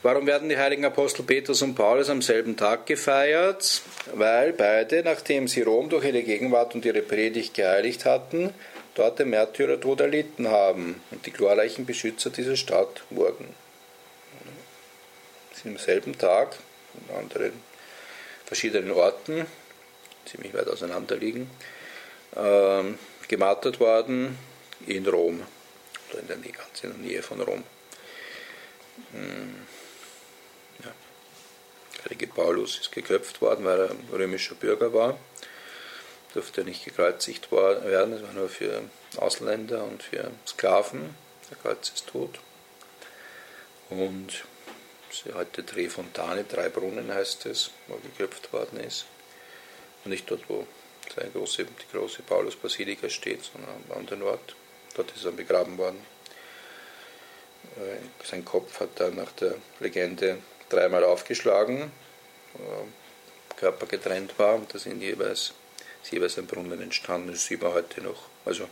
Warum werden die heiligen Apostel Petrus und Paulus am selben Tag gefeiert? Weil beide, nachdem sie Rom durch ihre Gegenwart und ihre Predigt geheiligt hatten, dort den Märtyrertod erlitten haben und die glorreichen Beschützer dieser Stadt wurden. Sie sind am selben Tag an anderen verschiedenen Orten, ziemlich weit auseinander liegen, gemartert worden in Rom, oder in der Nähe von Rom. Ja. Der heilige Paulus ist geköpft worden, weil er römischer Bürger war. Durfte nicht gekreuzigt werden, das war nur für Ausländer und für Sklaven, der Kreuzestod. Und heute Trefontane, 3 Brunnen heißt es, wo er geköpft worden ist. Und nicht dort, wo die große Paulus-Basilika steht, sondern am anderen Ort. Dort ist er begraben worden. Sein Kopf hat dann nach der Legende 3-mal aufgeschlagen, wo der Körper getrennt war, und da sind jeweils ein Brunnen entstanden. Das sieht man heute noch. Also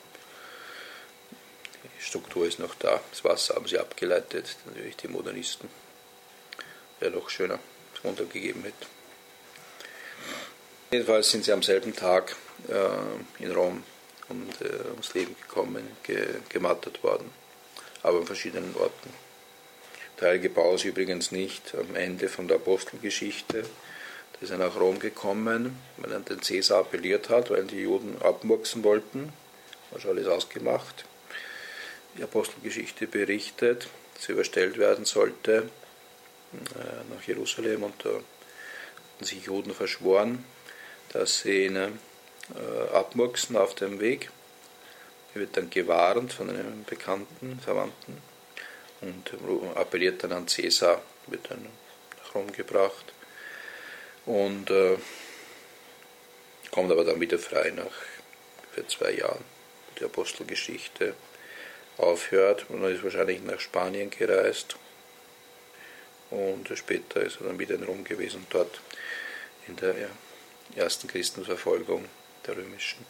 die Struktur ist noch da. Das Wasser haben sie abgeleitet, natürlich die Modernisten. Wäre noch schöner, das runtergegeben hätte. Jedenfalls sind sie am selben Tag in Rom ums Leben gekommen, gemartert worden, aber an verschiedenen Orten. Der heilige Paulus übrigens nicht am Ende von der Apostelgeschichte. Da ist er nach Rom gekommen, weil er an den Cäsar appelliert hat, weil die Juden abmurksen wollten. War schon alles ausgemacht. Die Apostelgeschichte berichtet, dass er überstellt werden sollte nach Jerusalem, und da hatten sich Juden verschworen, dass sie ihn abmurksen auf dem Weg. Er wird dann gewarnt von einem bekannten Verwandten und appelliert dann an Cäsar, wird dann nach Rom gebracht und kommt aber dann wieder frei nach für 2 Jahren. Die Apostelgeschichte aufhört und er ist wahrscheinlich nach Spanien gereist und später ist er dann wieder in Rom gewesen und dort in der ersten Christenverfolgung der römischen,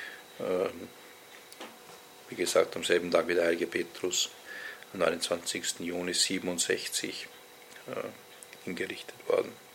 wie gesagt, am selben Tag wie der heilige Petrus, am 29. Juni 67 hingerichtet worden.